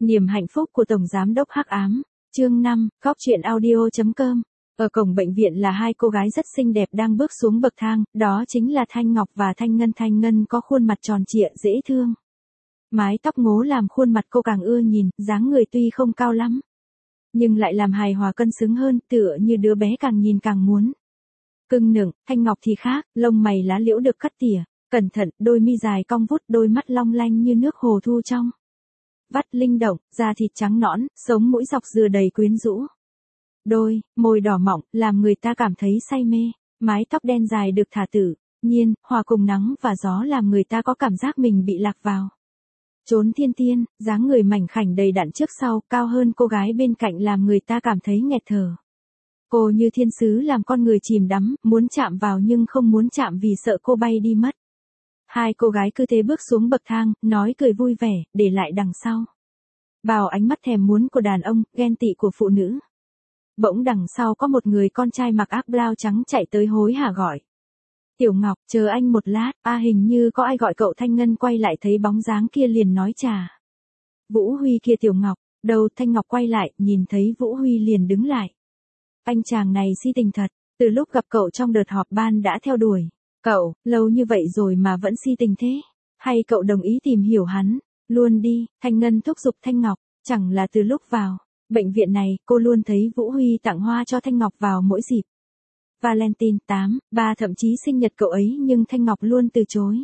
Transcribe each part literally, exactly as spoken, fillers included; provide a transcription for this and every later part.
Niềm hạnh phúc của Tổng Giám đốc Hắc Ám, chương năm, Góc truyện audio chấm com. Ở cổng bệnh viện là hai cô gái rất xinh đẹp đang bước xuống bậc thang, đó chính là Thanh Ngọc và Thanh Ngân. Thanh Ngân có khuôn mặt tròn trịa dễ thương. Mái tóc ngố làm khuôn mặt cô càng ưa nhìn, dáng người tuy không cao lắm, nhưng lại làm hài hòa cân xứng hơn, tựa như đứa bé càng nhìn càng muốn cưng nựng. Thanh Ngọc thì khác, lông mày lá liễu được cắt tỉa, cẩn thận, đôi mi dài cong vút, đôi mắt long lanh như nước hồ thu trong vắt linh động, da thịt trắng nõn, sống mũi dọc dừa đầy quyến rũ. Đôi môi đỏ mọng, làm người ta cảm thấy say mê, mái tóc đen dài được thả tự nhiên, hòa cùng nắng và gió làm người ta có cảm giác mình bị lạc vào chốn thiên tiên. Dáng người mảnh khảnh đầy đặn trước sau, cao hơn cô gái bên cạnh làm người ta cảm thấy nghẹt thở. Cô như thiên sứ làm con người chìm đắm, muốn chạm vào nhưng không muốn chạm vì sợ cô bay đi mất. Hai cô gái cứ thế bước xuống bậc thang, nói cười vui vẻ, để lại đằng sau bao ánh mắt thèm muốn của đàn ông, ghen tị của phụ nữ. Bỗng đằng sau có một người con trai mặc áo blau trắng chạy tới hối hả gọi: "Tiểu Ngọc, chờ anh một lát." A hình như có ai gọi cậu. Thanh Ngân quay lại thấy bóng dáng kia liền nói: "Chà, Vũ Huy kia." "Tiểu Ngọc, đâu?" Thanh Ngọc quay lại, nhìn thấy Vũ Huy liền đứng lại. Anh chàng này si tình thật, từ lúc gặp cậu trong đợt họp ban đã theo đuổi cậu, lâu như vậy rồi mà vẫn si tình thế. Hay cậu đồng ý tìm hiểu hắn luôn đi?" Thanh Ngân thúc giục Thanh Ngọc, chẳng là từ lúc vào bệnh viện này, cô luôn thấy Vũ Huy tặng hoa cho Thanh Ngọc vào mỗi dịp Valentine, tám, ba thậm chí sinh nhật cậu ấy, nhưng Thanh Ngọc luôn từ chối.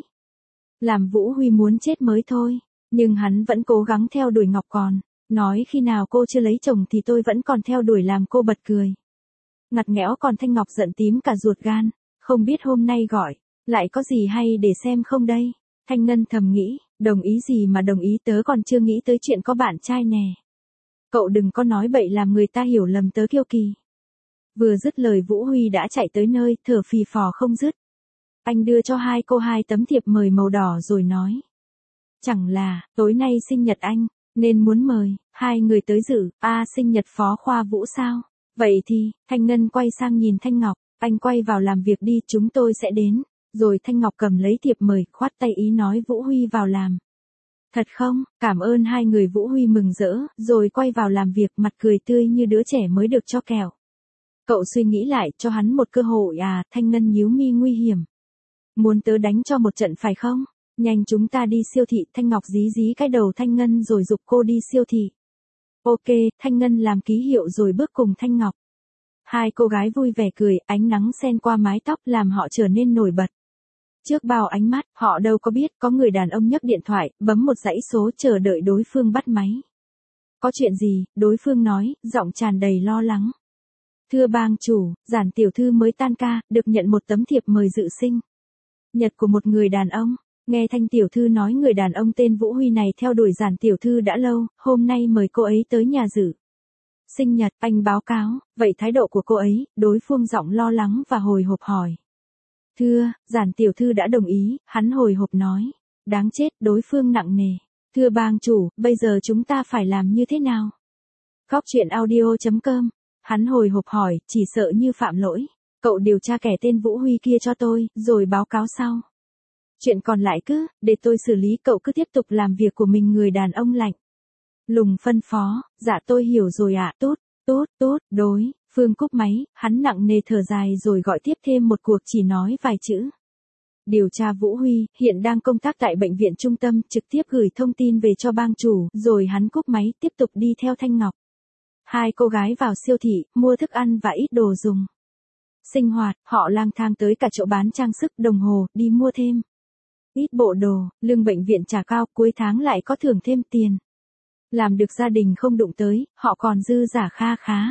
Làm Vũ Huy muốn chết mới thôi, nhưng hắn vẫn cố gắng theo đuổi Ngọc, còn nói khi nào cô chưa lấy chồng thì tôi vẫn còn theo đuổi, làm cô bật cười ngặt nghẽo. Còn Thanh Ngọc giận tím cả ruột gan, không biết hôm nay gọi lại có gì hay để xem không đây. Thanh Ngân thầm nghĩ, đồng ý gì mà đồng ý, tớ còn chưa nghĩ tới chuyện có bạn trai nè. Cậu đừng có nói bậy làm người ta hiểu lầm tớ kiêu kỳ. Vừa dứt lời Vũ Huy đã chạy tới nơi, thở phì phò không dứt. Anh đưa cho hai cô hai tấm thiệp mời màu đỏ rồi nói: "Chẳng là, tối nay sinh nhật anh, nên muốn mời hai người tới dự." "A, sinh nhật Phó Khoa Vũ sao? Vậy thì..." Thanh Ngân quay sang nhìn Thanh Ngọc: "Anh quay vào làm việc đi, chúng tôi sẽ đến." Rồi Thanh Ngọc cầm lấy thiệp mời, khoát tay ý nói Vũ Huy vào làm. "Thật không? Cảm ơn." Hai người Vũ Huy mừng rỡ, rồi quay vào làm việc, mặt cười tươi như đứa trẻ mới được cho kẹo. "Cậu suy nghĩ lại, cho hắn một cơ hội à?" Thanh Ngân nhíu mi: "Nguy hiểm. Muốn tớ đánh cho một trận phải không? Nhanh chúng ta đi siêu thị." Thanh Ngọc dí dí cái đầu Thanh Ngân rồi giục cô đi siêu thị. "Ok." Thanh Ngân làm ký hiệu rồi bước cùng Thanh Ngọc. Hai cô gái vui vẻ cười, ánh nắng xen qua mái tóc làm họ trở nên nổi bật trước bao ánh mắt. Họ đâu có biết, có người đàn ông nhấc điện thoại, bấm một dãy số chờ đợi đối phương bắt máy. "Có chuyện gì?" đối phương nói, giọng tràn đầy lo lắng. "Thưa bang chủ, Giản tiểu thư mới tan ca, được nhận một tấm thiệp mời dự sinh nhật của một người đàn ông. Nghe Thanh tiểu thư nói người đàn ông tên Vũ Huy này theo đuổi Giản tiểu thư đã lâu, hôm nay mời cô ấy tới nhà dự sinh nhật." Anh báo cáo, vậy thái độ của cô ấy? Đối phương giọng lo lắng và hồi hộp hỏi. "Thưa, Giản tiểu thư đã đồng ý." Hắn hồi hộp nói. "Đáng chết." Đối phương nặng nề. "Thưa bang chủ, bây giờ chúng ta phải làm như thế nào?" Góc truyện audio chấm com. Hắn hồi hộp hỏi, chỉ sợ như phạm lỗi. "Cậu điều tra kẻ tên Vũ Huy kia cho tôi, rồi báo cáo sau. Chuyện còn lại cứ, để tôi xử lý." Cậu cứ tiếp tục làm việc của mình. Người đàn ông lạnh lùng phân phó. "Dạ tôi hiểu rồi ạ." "Tốt, tốt, tốt." Đối phương cúp máy, hắn nặng nề thở dài rồi gọi tiếp thêm một cuộc, chỉ nói vài chữ: "Điều tra Vũ Huy, hiện đang công tác tại bệnh viện trung tâm." Trực tiếp gửi thông tin về cho bang chủ, rồi hắn cúp máy, tiếp tục đi theo Thanh Ngọc. Hai cô gái vào siêu thị, mua thức ăn và ít đồ dùng sinh hoạt. Họ lang thang tới cả chỗ bán trang sức, đồng hồ, đi mua thêm ít bộ đồ. Lương bệnh viện trả cao, cuối tháng lại có thưởng thêm tiền. Làm được gia đình không đụng tới, họ còn dư giả kha khá.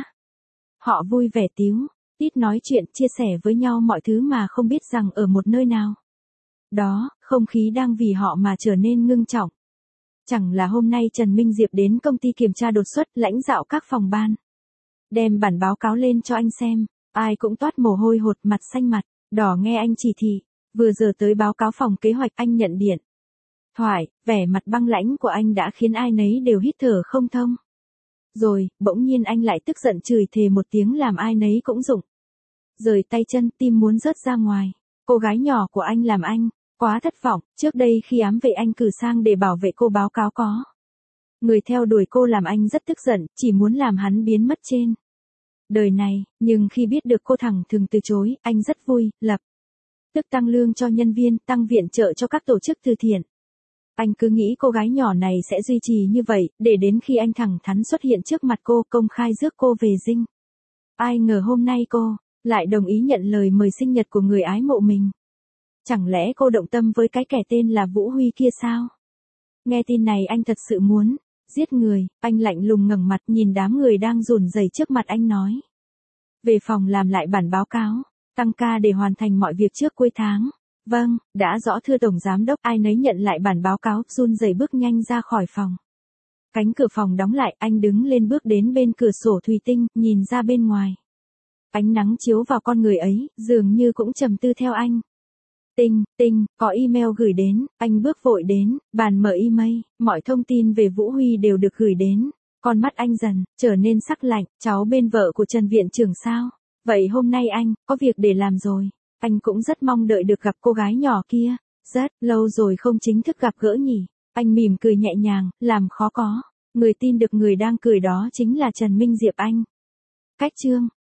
Họ vui vẻ tíu tít nói chuyện, chia sẻ với nhau mọi thứ mà không biết rằng ở một nơi nào đó, không khí đang vì họ mà trở nên ngưng trọng. Chẳng là hôm nay Trần Minh Diệp đến công ty kiểm tra đột xuất, lãnh đạo các phòng ban đem bản báo cáo lên cho anh xem. Ai cũng toát mồ hôi hột, mặt xanh mặt đỏ nghe anh chỉ thị. Vừa giờ tới báo cáo phòng kế hoạch, anh nhận điện thoại, vẻ mặt băng lãnh của anh đã khiến ai nấy đều hít thở không thông. Rồi, bỗng nhiên anh lại tức giận chửi thề một tiếng làm ai nấy cũng rụng rời tay chân, tim muốn rớt ra ngoài. Cô gái nhỏ của anh làm anh quá thất vọng. Trước đây khi ám vệ anh cử sang để bảo vệ cô báo cáo có Người theo đuổi cô làm anh rất tức giận, chỉ muốn làm hắn biến mất trên đời này, nhưng khi biết được cô thẳng thừng từ chối, anh rất vui, lập tức tăng lương cho nhân viên, tăng viện trợ cho các tổ chức từ thiện. Anh cứ nghĩ cô gái nhỏ này sẽ duy trì như vậy, để đến khi anh thẳng thắn xuất hiện trước mặt cô, công khai rước cô về dinh. Ai ngờ hôm nay cô lại đồng ý nhận lời mời sinh nhật của người ái mộ mình. Chẳng lẽ cô động tâm với cái kẻ tên là Vũ Huy kia sao? Nghe tin này anh thật sự muốn giết người, anh lạnh lùng ngẩng mặt nhìn đám người đang run rẩy trước mặt anh nói. Về phòng làm lại bản báo cáo, tăng ca để hoàn thành mọi việc trước cuối tháng. Vâng, đã rõ thưa Tổng Giám Đốc, ai nấy nhận lại bản báo cáo, run rẩy bước nhanh ra khỏi phòng. Cánh cửa phòng đóng lại, anh đứng lên bước đến bên cửa sổ thủy tinh, nhìn ra bên ngoài. Ánh nắng chiếu vào con người ấy, dường như cũng trầm tư theo anh. Tinh, tinh, có email gửi đến, anh bước vội đến, bàn mở email, mọi thông tin về Vũ Huy đều được gửi đến. Con mắt anh dần trở nên sắc lạnh, cháu bên vợ của Trần Viện Trưởng sao? Vậy hôm nay anh có việc để làm rồi. Anh cũng rất mong đợi được gặp cô gái nhỏ kia. Rất lâu rồi không chính thức gặp gỡ nhỉ. Anh mỉm cười nhẹ nhàng, làm khó có. Người tin được người đang cười đó chính là Trần Minh Diệp anh. Cách chương